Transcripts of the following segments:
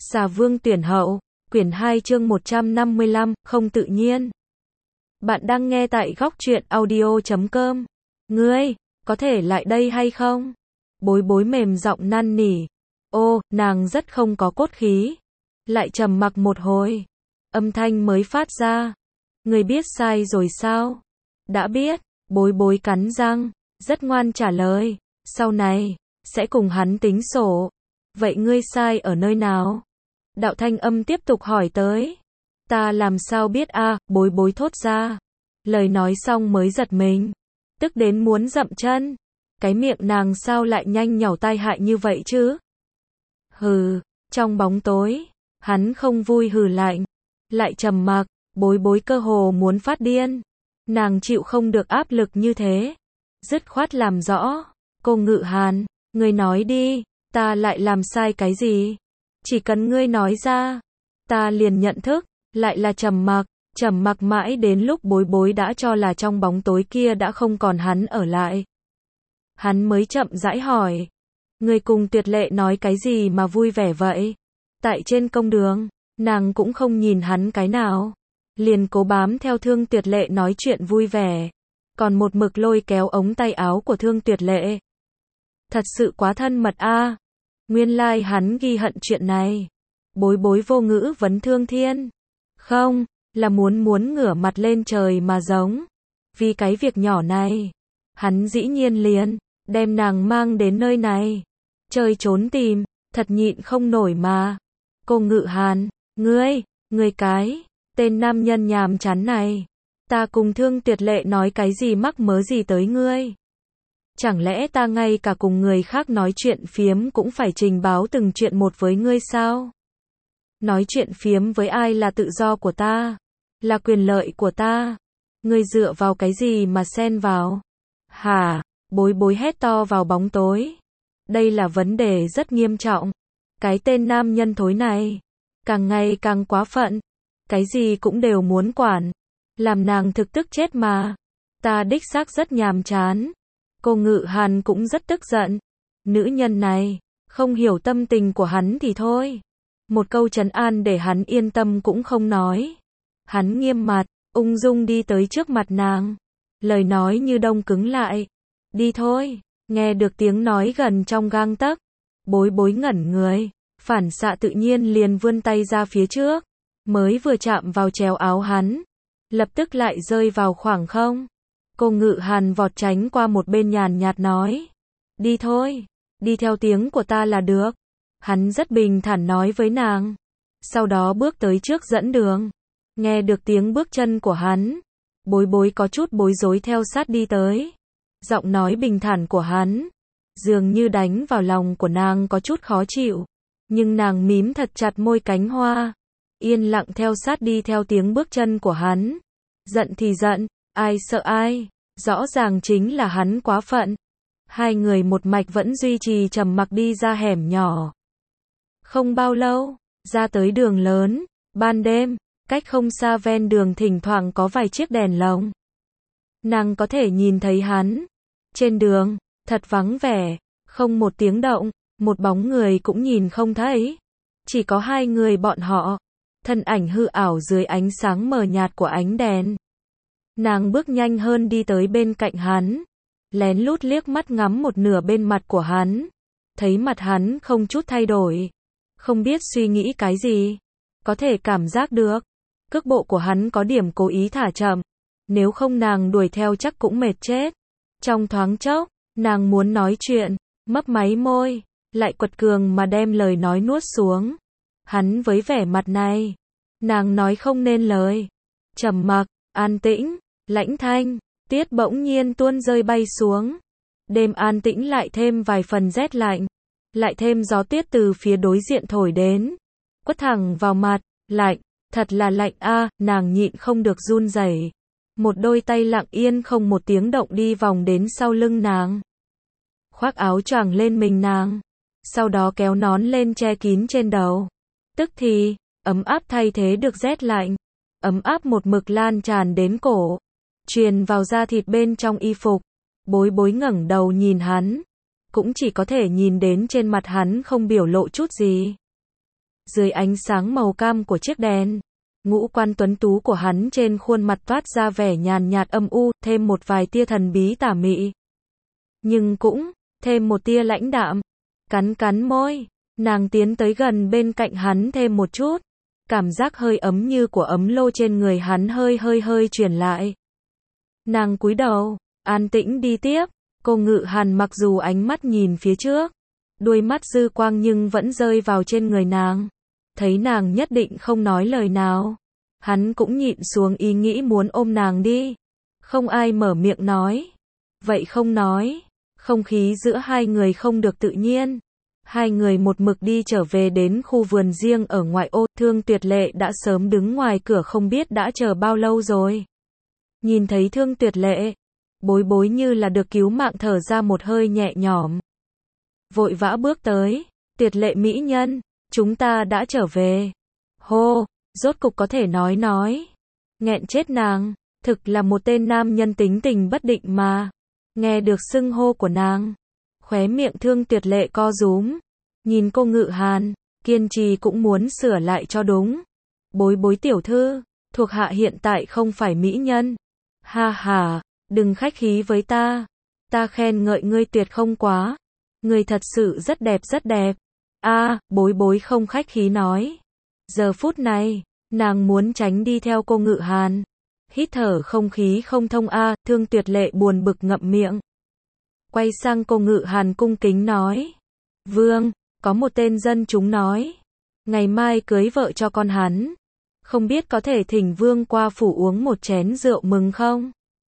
Xà Vương tuyển hậu, quyển 2 chương 155, không tự nhiên. Bạn đang nghe tại góc truyện audio.com. Ngươi, có thể lại đây hay không? Bối bối mềm giọng năn nỉ. Ô, nàng rất không có cốt khí. Lại trầm mặc một hồi. Âm thanh mới phát ra. Ngươi biết sai rồi sao? Đã biết, bối bối cắn răng, rất ngoan trả lời. Sau này, sẽ cùng hắn tính sổ. Vậy ngươi sai ở nơi nào? Đạo thanh âm tiếp tục hỏi tới. Ta làm sao biết a, bối bối thốt ra. Lời nói xong mới giật mình. Tức đến muốn dậm chân. Cái miệng nàng sao lại nhanh nhảu tai hại như vậy chứ? Hừ, trong bóng tối, hắn không vui hừ lạnh. Lại trầm mặc, bối bối cơ hồ muốn phát điên. Nàng chịu không được áp lực như thế. Dứt khoát làm rõ. Cô Ngự Hàn, ngươi nói đi, ta lại làm sai cái gì? Chỉ cần ngươi nói ra, ta liền nhận thức. Lại là trầm mặc mãi đến lúc bối bối đã cho là trong bóng tối kia đã không còn hắn ở lại. Hắn mới chậm rãi hỏi, ngươi cùng Tuyệt Lệ nói cái gì mà vui vẻ vậy? Tại trên công đường, nàng cũng không nhìn hắn cái nào, liền cố bám theo Thương Tuyệt Lệ nói chuyện vui vẻ, còn một mực lôi kéo ống tay áo của Thương Tuyệt Lệ. Thật sự quá thân mật a. Nguyên lai hắn ghi hận chuyện này. Bối bối vô ngữ vấn Thương Thiên. Không, là muốn ngửa mặt lên trời mà giống. Vì cái việc nhỏ này, hắn dĩ nhiên liền đem nàng mang đến nơi này. Chơi trốn tìm, thật nhịn không nổi mà. Cô Ngự Hàn, ngươi cái tên nam nhân nhàm chán này. Ta cùng Thương Tuyệt Lệ nói cái gì mắc mớ gì tới ngươi? Chẳng lẽ ta ngay cả cùng người khác nói chuyện phiếm cũng phải trình báo từng chuyện một với ngươi sao? Nói chuyện phiếm với ai là tự do của ta, là quyền lợi của ta. Ngươi dựa vào cái gì mà xen vào? Hả? Bối bối hét to vào bóng tối. Đây là vấn đề rất nghiêm trọng. Cái tên nam nhân thối này, càng ngày càng quá phận. Cái gì cũng đều muốn quản. Làm nàng thực tức chết mà. Ta đích xác rất nhàm chán. Cô Ngự Hàn cũng rất tức giận. Nữ nhân này, không hiểu tâm tình của hắn thì thôi. Một câu trấn an để hắn yên tâm cũng không nói. Hắn nghiêm mặt, ung dung đi tới trước mặt nàng. Lời nói như đông cứng lại. Đi thôi, nghe được tiếng nói gần trong gang tấc. Bối bối ngẩn người, phản xạ tự nhiên liền vươn tay ra phía trước. Mới vừa chạm vào chéo áo hắn, lập tức lại rơi vào khoảng không. Cô Ngự Hàn vọt tránh qua một bên nhàn nhạt nói. Đi thôi, đi theo tiếng của ta là được. Hắn rất bình thản nói với nàng. Sau đó bước tới trước dẫn đường. Nghe được tiếng bước chân của hắn, bối bối có chút bối rối theo sát đi tới. Giọng nói bình thản của hắn, dường như đánh vào lòng của nàng có chút khó chịu. Nhưng nàng mím thật chặt môi cánh hoa. Yên lặng theo sát đi theo tiếng bước chân của hắn. Giận thì giận, ai sợ ai. Rõ ràng chính là hắn quá phận. Hai người một mạch vẫn duy trì trầm mặc đi ra hẻm nhỏ. Không bao lâu, ra tới đường lớn, ban đêm, cách không xa ven đường thỉnh thoảng có vài chiếc đèn lồng. Nàng có thể nhìn thấy hắn. Trên đường, thật vắng vẻ, không một tiếng động, một bóng người cũng nhìn không thấy. Chỉ có hai người bọn họ, thân ảnh hư ảo dưới ánh sáng mờ nhạt của ánh đèn. Nàng bước nhanh hơn đi tới bên cạnh hắn, lén lút liếc mắt ngắm một nửa bên mặt của hắn. Thấy mặt hắn không chút thay đổi, không biết suy nghĩ cái gì, có thể cảm giác được. Cước bộ của hắn có điểm cố ý thả chậm, nếu không nàng đuổi theo chắc cũng mệt chết. Trong thoáng chốc, nàng muốn nói chuyện, mấp máy môi, lại quật cường mà đem lời nói nuốt xuống. Hắn với vẻ mặt này, nàng nói không nên lời. Trầm mặc, an tĩnh, lãnh thanh, tiết bỗng nhiên tuôn rơi bay xuống. Đêm an tĩnh lại thêm vài phần rét lạnh, lại thêm gió tiết từ phía đối diện thổi đến, quất thẳng vào mặt, lạnh, thật là lạnh a. Nàng nhịn không được run rẩy. Một đôi tay lặng yên không một tiếng động đi vòng đến sau lưng nàng, khoác áo choàng lên mình nàng, sau đó kéo nón lên che kín trên đầu. Tức thì, ấm áp thay thế được rét lạnh, ấm áp một mực lan tràn đến cổ, truyền vào da thịt bên trong y phục. Bối bối ngẩng đầu nhìn hắn, cũng chỉ có thể nhìn đến trên mặt hắn không biểu lộ chút gì. Dưới ánh sáng màu cam của chiếc đèn, ngũ quan tuấn tú của hắn trên khuôn mặt toát ra vẻ nhàn nhạt âm u, thêm một vài tia thần bí tà mị. Nhưng cũng thêm một tia lãnh đạm. Cắn cắn môi, nàng tiến tới gần bên cạnh hắn thêm một chút. Cảm giác hơi ấm như của ấm lô trên người hắn hơi truyền lại. Nàng cúi đầu, an tĩnh đi tiếp. Cô Ngự Hàn mặc dù ánh mắt nhìn phía trước, đuôi mắt dư quang nhưng vẫn rơi vào trên người nàng. Thấy nàng nhất định không nói lời nào, hắn cũng nhịn xuống ý nghĩ muốn ôm nàng đi. Không ai mở miệng nói. Vậy không nói. Không khí giữa hai người không được tự nhiên. Hai người một mực đi trở về đến khu vườn riêng ở ngoại ô. Thương Tuyệt Lệ đã sớm đứng ngoài cửa không biết đã chờ bao lâu rồi. Nhìn thấy Thương Tuyệt Lệ, Bối Bối như là được cứu mạng thở ra một hơi nhẹ nhõm. Vội vã bước tới. Tuyệt Lệ mỹ nhân, chúng ta đã trở về. Hô, rốt cục có thể nói. Nghẹn chết nàng, thực là một tên nam nhân tính tình bất định mà. Nghe được xưng hô của nàng, khóe miệng Thương Tuyệt Lệ co rúm. Nhìn cô Ngự Hàn, kiên trì cũng muốn sửa lại cho đúng. Bối Bối tiểu thư, thuộc hạ hiện tại không phải mỹ nhân. Ha ha, đừng khách khí với ta. Ta khen ngợi ngươi tuyệt không quá. Ngươi thật sự rất đẹp. Bối Bối không khách khí nói. Giờ phút này, nàng muốn tránh đi theo cô Ngự Hàn. Hít thở không khí không thông. Thương Tuyệt Lệ buồn bực ngậm miệng. Quay sang cô Ngự Hàn cung kính nói. Vương, có một tên dân chúng nói. Ngày mai cưới vợ cho con hắn. Không biết có thể thỉnh Vương qua phủ uống một chén rượu mừng không?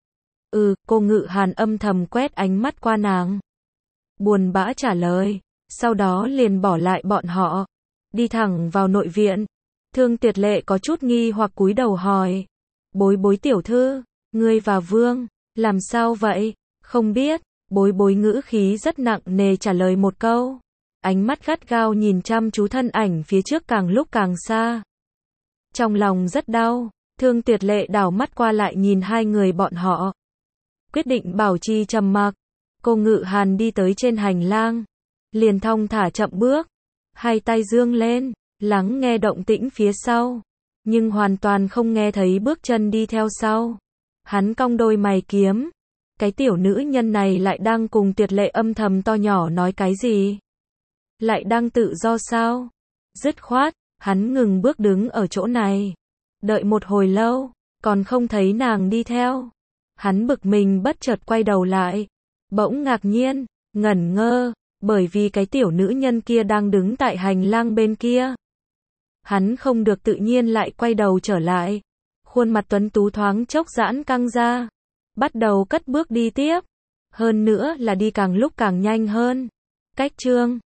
Cô Ngự Hàn âm thầm quét ánh mắt qua nàng. Buồn bã trả lời. Sau đó liền bỏ lại bọn họ. Đi thẳng vào nội viện. Thương Tuyệt Lệ có chút nghi hoặc cúi đầu hỏi. Bối Bối tiểu thư, ngươi và Vương, làm sao vậy? Không biết. Bối Bối ngữ khí rất nặng nề trả lời một câu. Ánh mắt gắt gao nhìn chăm chú thân ảnh phía trước càng lúc càng xa. Trong lòng rất đau, Thương Tuyệt Lệ đảo mắt qua lại nhìn hai người bọn họ. Quyết định bảo trì trầm mặc. Cô Ngự Hàn đi tới trên hành lang, liền thong thả chậm bước, hai tay dương lên, lắng nghe động tĩnh phía sau, nhưng hoàn toàn không nghe thấy bước chân đi theo sau. Hắn cong đôi mày kiếm, cái tiểu nữ nhân này lại đang cùng Tuyệt Lệ âm thầm to nhỏ nói cái gì? Lại đang tự do sao? Dứt khoát, hắn ngừng bước đứng ở chỗ này, đợi một hồi lâu, còn không thấy nàng đi theo. Hắn bực mình bất chợt quay đầu lại, bỗng ngạc nhiên, ngẩn ngơ, bởi vì cái tiểu nữ nhân kia đang đứng tại hành lang bên kia. Hắn không được tự nhiên lại quay đầu trở lại, khuôn mặt tuấn tú thoáng chốc giãn căng ra, bắt đầu cất bước đi tiếp, hơn nữa là đi càng lúc càng nhanh hơn. Cách chương